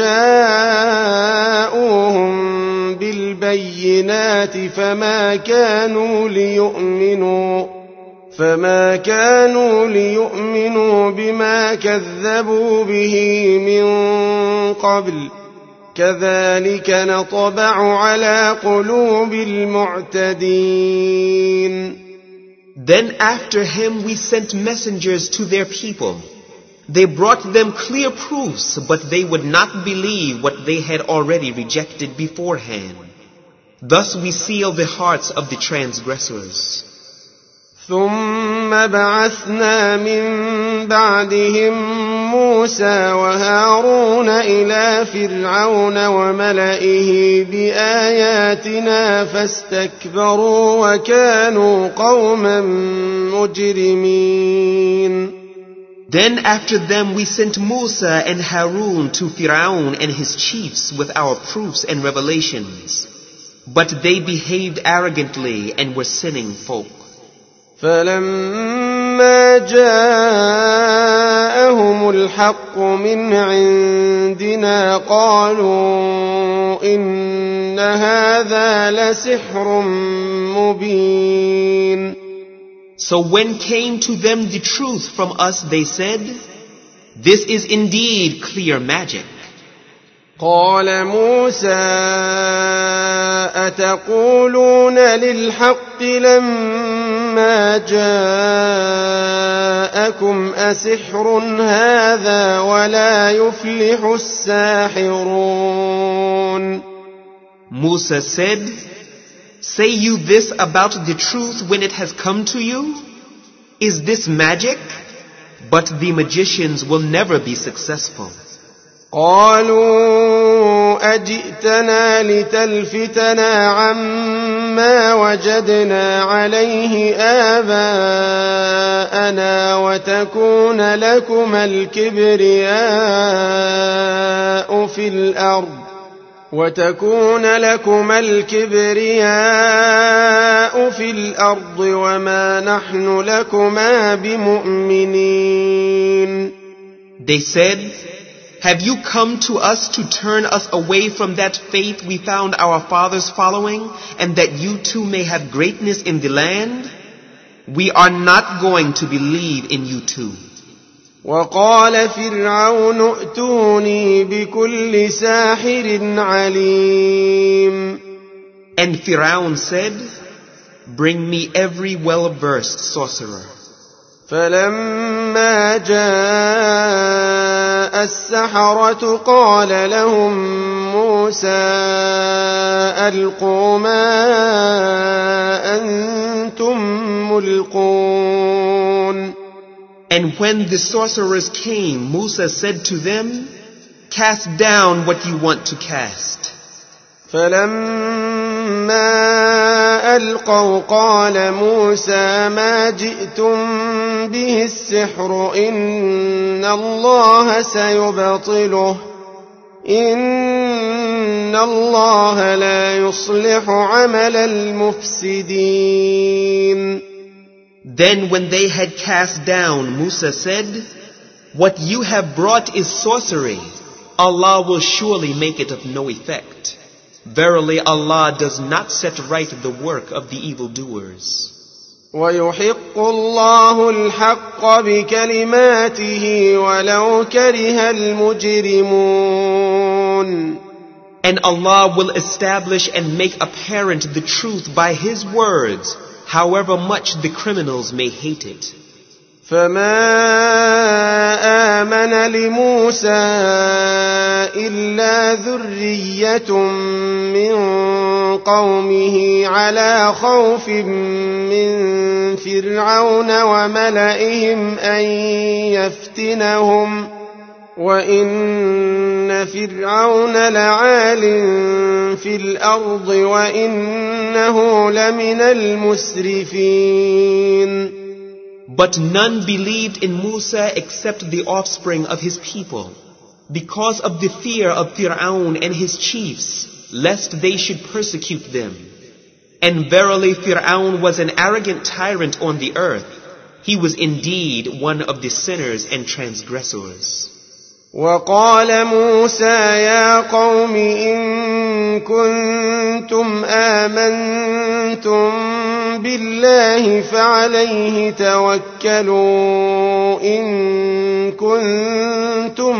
فجاءوهم بالبينات فما كانوا ليؤمنوا بما كذبوا به من قبل كذلك نطبع على قلوب المعتدين. Then after him we sent messengers to their people. They brought them clear proofs, but they would not believe what they had already rejected beforehand. Thus we seal the hearts of the transgressors. ثم بعثنا من بعدهم موسى وهارون إلى فرعون وملئه بآياتنا فاستكبروا وكانوا قوما مجرمين. Then after them we sent Musa and Harun to Fir'aun and his chiefs with our proofs and revelations. But they behaved arrogantly and were sinning folk. فلما جاءهم الحق من عندنا قالوا إن هذا لسحر مبين. So when came to them the truth from us, they said, "This is indeed clear magic." قال موسى أتقولون للحق لما جاءكم أسحر هذا ولا يفلح الساحرون. Musa said, "Say you this about the truth when it has come to you? Is this magic? But the magicians will never be successful." قالوا أجئتنا لتلفتنا عما وجدنا عليه آباءنا وتكون لكما الكبرياء في الأرض وما نحن لكما بمؤمنين. They said, "Have you come to us to turn us away from that faith we found our fathers following, and that you too may have greatness in the land? We are not going to believe in you too." وقال فرعون ائتوني بكل ساحر عليم. And Fir'aun said, "Bring me every well-versed sorcerer." فلما جاء السحرة قال لهم موسى ألقوا ما أنتم ملقون. And when the sorcerers came, Musa said to them, "Cast down what you want to cast." فلما ألقوا قال موسى ما جئتم به السحر إن الله سيبطله إن الله لا يصلح عمل المفسدين. Then when they had cast down, Musa said, "What you have brought is sorcery. Allah will surely make it of no effect. Verily Allah does not set right the work of the evildoers." ويحق الله الحق بكلماته ولو كره المجرمون. And Allah will establish and make apparent the truth by His words, however much the criminals may hate it. فما آمن لموسى إلا ذرية من قومه على خوف من فرعون وملئهم أن يفتنهم وإن فرعون لعال في الأرض وإنه لمن المسرفين. But none believed in Musa except the offspring of his people, because of the fear of Fir'aun and his chiefs, lest they should persecute them. And verily Fir'aun was an arrogant tyrant on the earth. He was indeed one of the sinners and transgressors. وقال موسى يا قوم إن كنتم آمنتم بالله فعليه توكلوا إن كنتم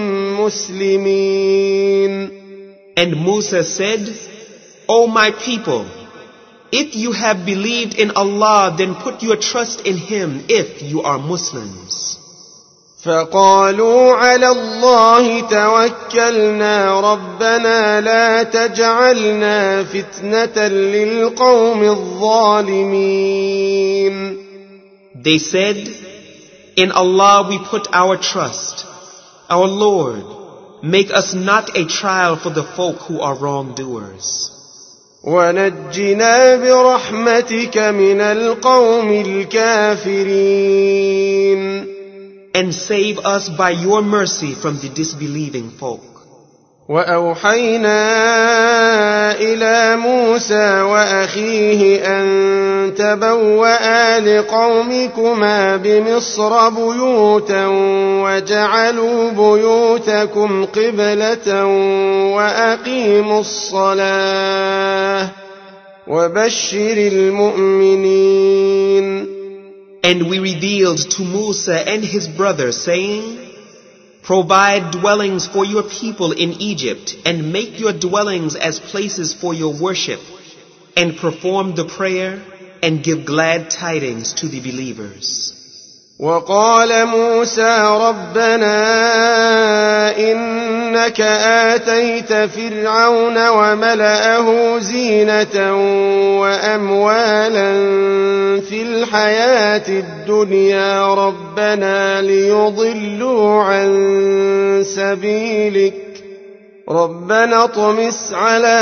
مسلمين. And Musa said, "O my people, if you have believed in Allah, then put your trust in Him if you are Muslims." فقالوا على الله توكلنا ربنا لا تجعلنا فتنة للقوم الظالمين. They said, "In Allah we put our trust. Our Lord, make us not a trial for the folk who are wrongdoers. ونجنا برحمتك من القوم الكافرين. and save us by your mercy from the disbelieving folk. وأوحينا إلى موسى وأخيه أن تبوأ لقومكما بمصر بيوتا وجعلوا بيوتكم قبلة وأقيموا الصلاة وبشر المؤمنين. And we revealed to Musa and his brother, saying, provide dwellings for your people in Egypt, and make your dwellings as places for your worship, and perform the prayer, and give glad tidings to the believers. وقال موسى ربنا إنك آتيت فرعون وملأه زينة وأموالا في الحياة الدنيا ربنا ليضلوا عن سبيلك ربنا اطمس على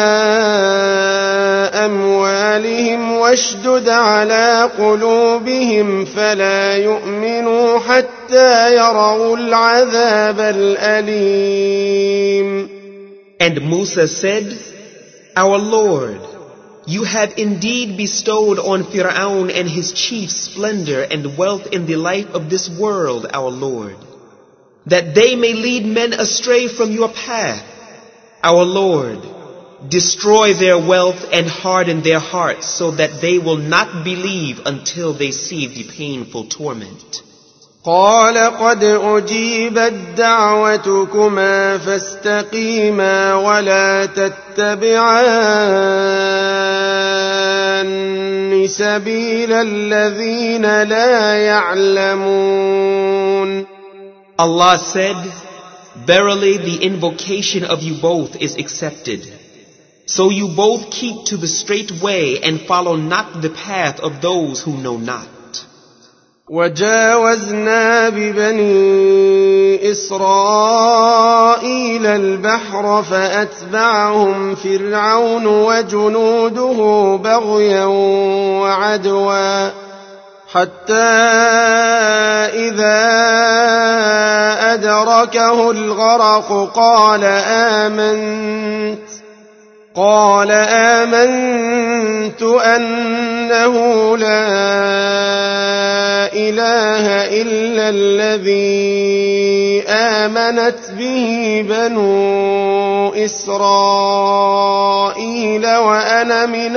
أموالهم واشدد على قلوبهم فلا يؤمنوا حتى يروا العذاب الأليم. And Musa said, Our Lord, you have indeed bestowed on Fir'aun and his chiefs splendor and wealth in the life of this world, our Lord, that they may lead men astray from your path. Our Lord, destroy their wealth and harden their hearts so that they will not believe until they see the painful torment. قال قد أجيبت دعوتكما فاستقيما ولا تتبعان سبيل الذين لا يعلمون. Allah said, verily the invocation of you both is accepted. So you both keep to the straight way and follow not the path of those who know not. وجاوزنا ببني إسرائيل البحر فأتبعهم فرعون وجنوده بغيا وعدوا حتى إذا أدركه الغرق قال آمنت أنه لا إله إلا الذي آمنت به بنو إسرائيل وأنا من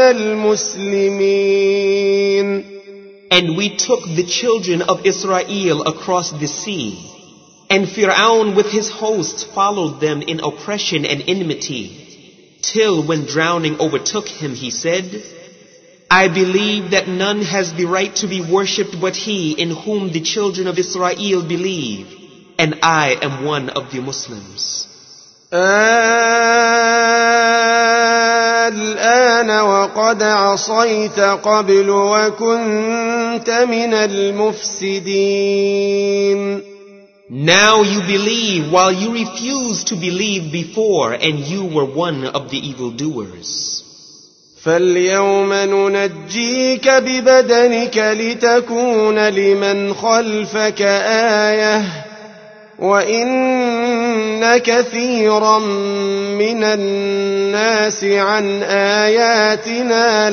المسلمين. And we took the children of Israel across the sea, and Fir'aun with his hosts followed them in oppression and enmity, till when drowning overtook him, he said, I believe that none has the right to be worshipped but he in whom the children of Israel believe, and I am one of the Muslims. الآن وقد عصيت قبل وكنت من المفسدين. Now you believe while you refused to believe before, and you were one of the evildoers. فاليوم ننجيك ببدنك لتكون لمن خلفك آية وإن كثيرا من الناس عن آياتنا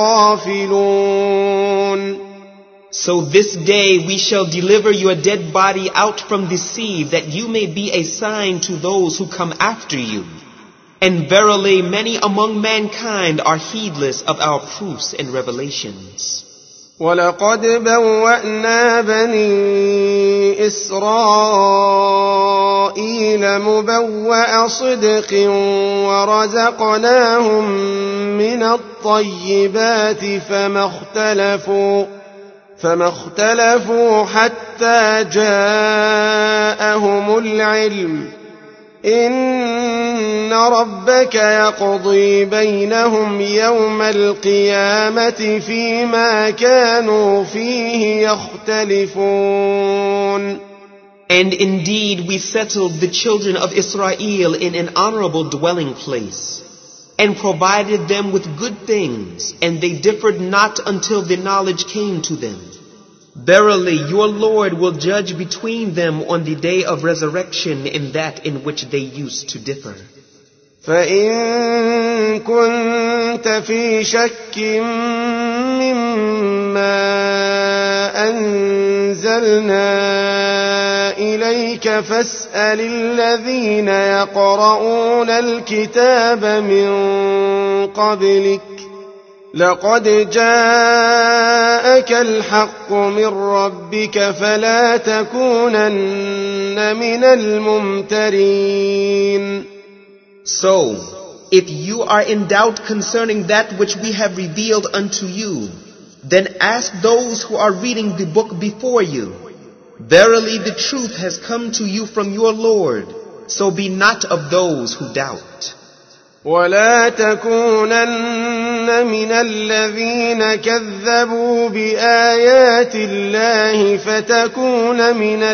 لغافلون. So this day we shall deliver your dead body out from the sea, that you may be a sign to those who come after you. And verily many among mankind are heedless of our proofs and revelations. وَلَقَدْ بَوَّأْنَا بَنِي إِسْرَائِيلَ مُبَوَّأَ صِدْقٍ وَرَزَقْنَاهُمْ مِنَ الطَّيِّبَاتِ فما اختلفوا حتى جاءهم العلم. إن ربك يقضي بينهم يوم القيامة فيما كانوا فيه يختلفون. And indeed we settled the children of Israel in an honorable dwelling place, and provided them with good things, and they differed not until the knowledge came to them. Verily, your Lord will judge between them on the day of resurrection in that in which they used to differ. فإن كنت في شك مما أنزلنا إليك فاسأل الذين يقرؤون الكتاب من قبلك لقد جاءك الحق من ربك فلا تكونن من الممترين. So, if you are in doubt concerning that which we have revealed unto you, then ask those who are reading the book before you. Verily the truth has come to you from your Lord, so be not of those who doubt. ولا تكونن من الذين كذبوا بآيات الله فتكون من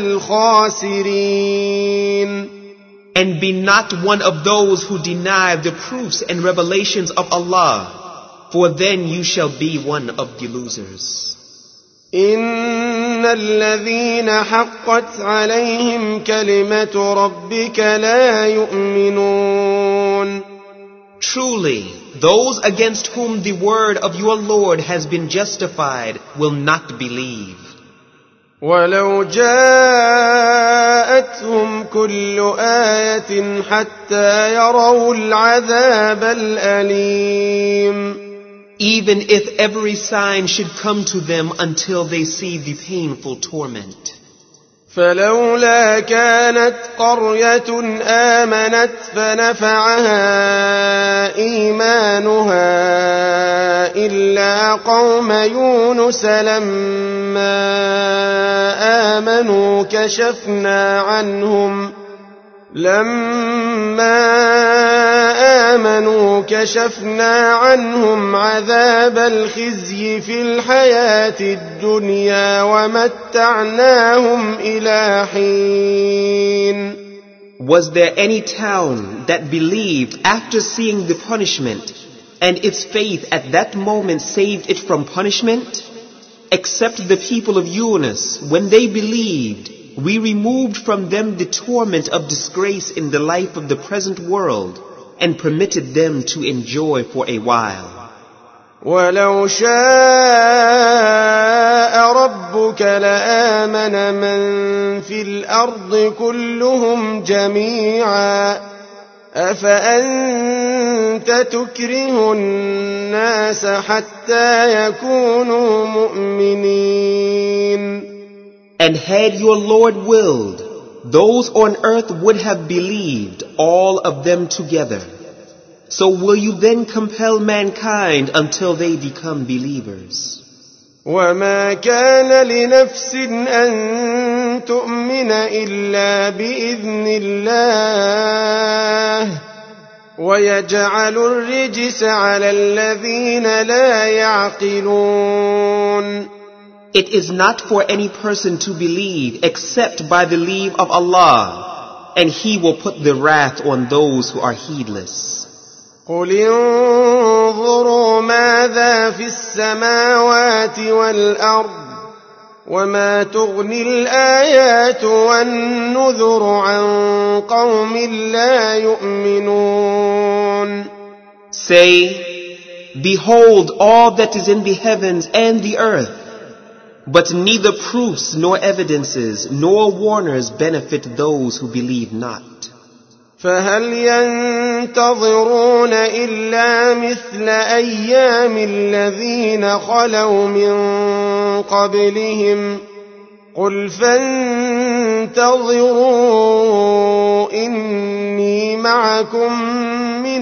الخاسرين. And be not one of those who deny the proofs and revelations of Allah, for then you shall be one of the losers. إن الذين حقت عليهم كلمة ربك لا يؤمنون. Truly, those against whom the word of your Lord has been justified will not believe. ولو جاءتهم كل آية حتى يروا العذاب الأليم. Even if every sign should come to them until they see the painful torment. فلولا كانت قرية آمنت فنفعها إيمانها إلا قوم يونس لما آمنوا كشفنا عنهم عذاب الخزي في الحياة الدنيا ومتعناهم إلى حين. Was there any town that believed after seeing the punishment, and its faith at that moment saved it from punishment? Except the people of Yunus, when they believed, we removed from them the torment of disgrace in the life of the present world, and permitted them to enjoy for a while. ولو شاء ربك لآمن من في الأرض كلهم جميعا أفأنت تكره الناس حتى يكونوا مؤمنين. And had your Lord willed, those on earth would have believed, all of them together. So will you then compel mankind until they become believers? وما كان لنفس أن تؤمن إلا بإذن الله ويجعل الرجس على الذين لا يعقلون. It is not for any person to believe except by the leave of Allah, and He will put the wrath on those who are heedless. قل انظروا ماذا في السماوات والأرض وما تغني الآيات والنذر عن قوم لا يؤمنون. Say, behold all that is in the heavens and the earth, but neither proofs nor evidences nor warners benefit those who believe not. فهل ينتظرون إلا مثل أيام الذين خلوا من قبلهم قل فانتظروا إني معكم من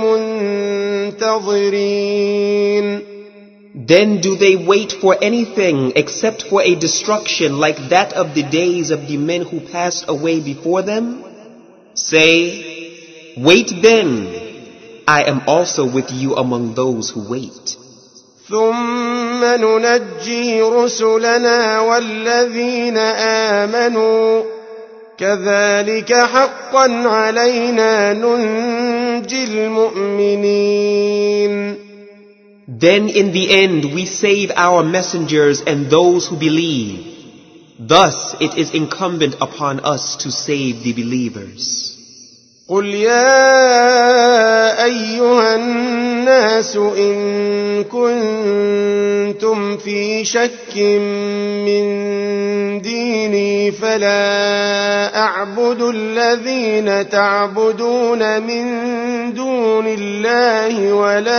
المنتظرين. Then do they wait for anything except for a destruction like that of the days of the men who passed away before them? Say, wait then, I am also with you among those who wait. ثم ننجي رسلنا والذين آمنوا كذلك حقا علينا ننجي المؤمنين. Then in the end we save our messengers and those who believe. Thus it is incumbent upon us to save the believers. قل يا أيها الناس إن كنتم في شك من ديني فلا أعبد الذين تعبدون من دون الله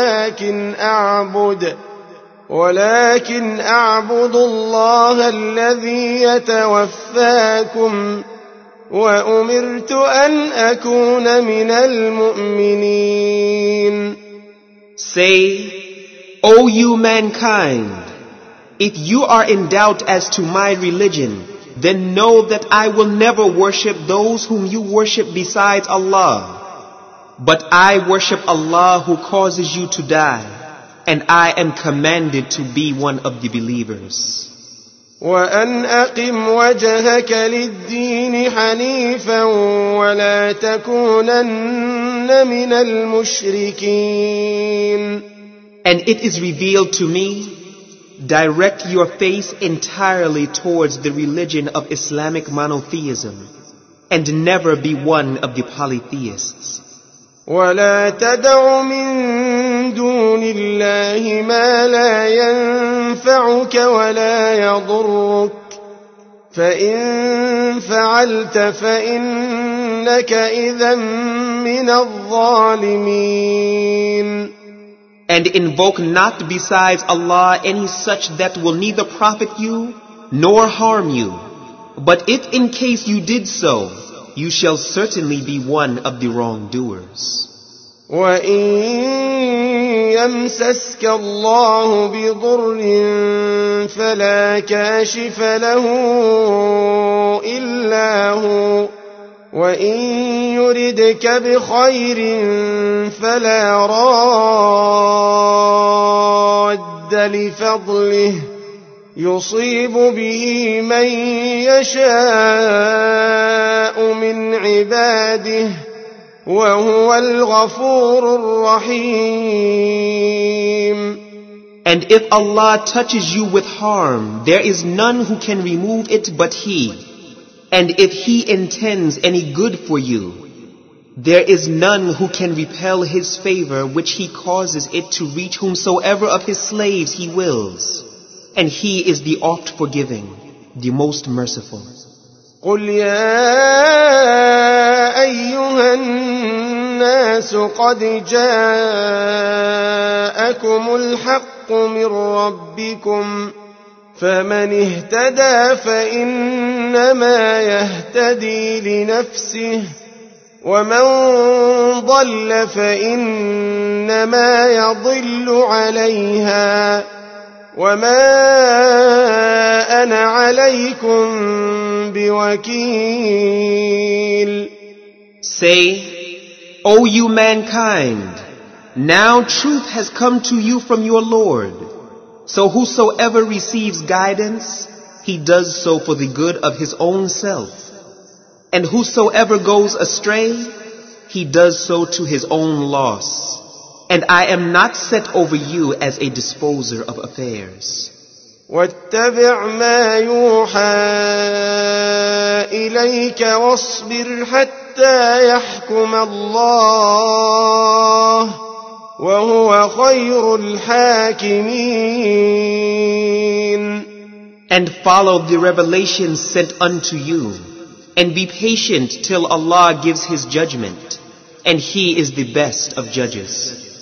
ولكن أعبد الله الذي يتوفاكم وأمرت أن أكون من المؤمنين. Say, O you mankind, if you are in doubt as to my religion, then know that I will never worship those whom you worship besides Allah. But I worship Allah who causes you to die, and I am commanded to be one of the believers. وأن أقم وجهك للدين حنيفا ولا تكونن من المشركين. And it is revealed to me, direct your face entirely towards the religion of Islamic monotheism, and never be one of the polytheists. ولا تدع من دون الله ما لا ينفعك ولا يضرك فإن فعلت فإنك إذا من الظالمين. And invoke not besides Allah any such that will neither profit you nor harm you. But if in case you did so, you shall certainly be one of the wrongdoers. وَإِن يَمْسَسْكَ اللَّهُ بِضُرٍّ فَلَا كَاشِفَ لَهُ إِلَّا هُوَ وَإِن يُرِدْكَ بِخَيْرٍ فَلَا رَادَّ لِفَضْلِهِ يصيب به من يشاء من عباده وهو الغفور الرحيم. And if Allah touches you with harm, there is none who can remove it but He. And if He intends any good for you, there is none who can repel His favor which He causes it to reach whomsoever of His slaves He wills. And He is the oft forgiving, the most merciful. قل يا أيها الناس قد جاءكم الحق من ربكم فمن اهتدى فإنما يهتدي لنفسه ومن ضل فإنما يضل عليها وما أنا عليكم بوكيل. Say, O you mankind, now truth has come to you from your Lord. So whosoever receives guidance, he does so for the good of his own self. And whosoever goes astray, he does so to his own loss. And I am not set over you as a disposer of affairs. واتبع ما يوحى إليك واصبر حتى يحكم الله وهو خير الحاكمين. And follow the revelations sent unto you, and be patient till Allah gives His judgment, and He is the best of judges.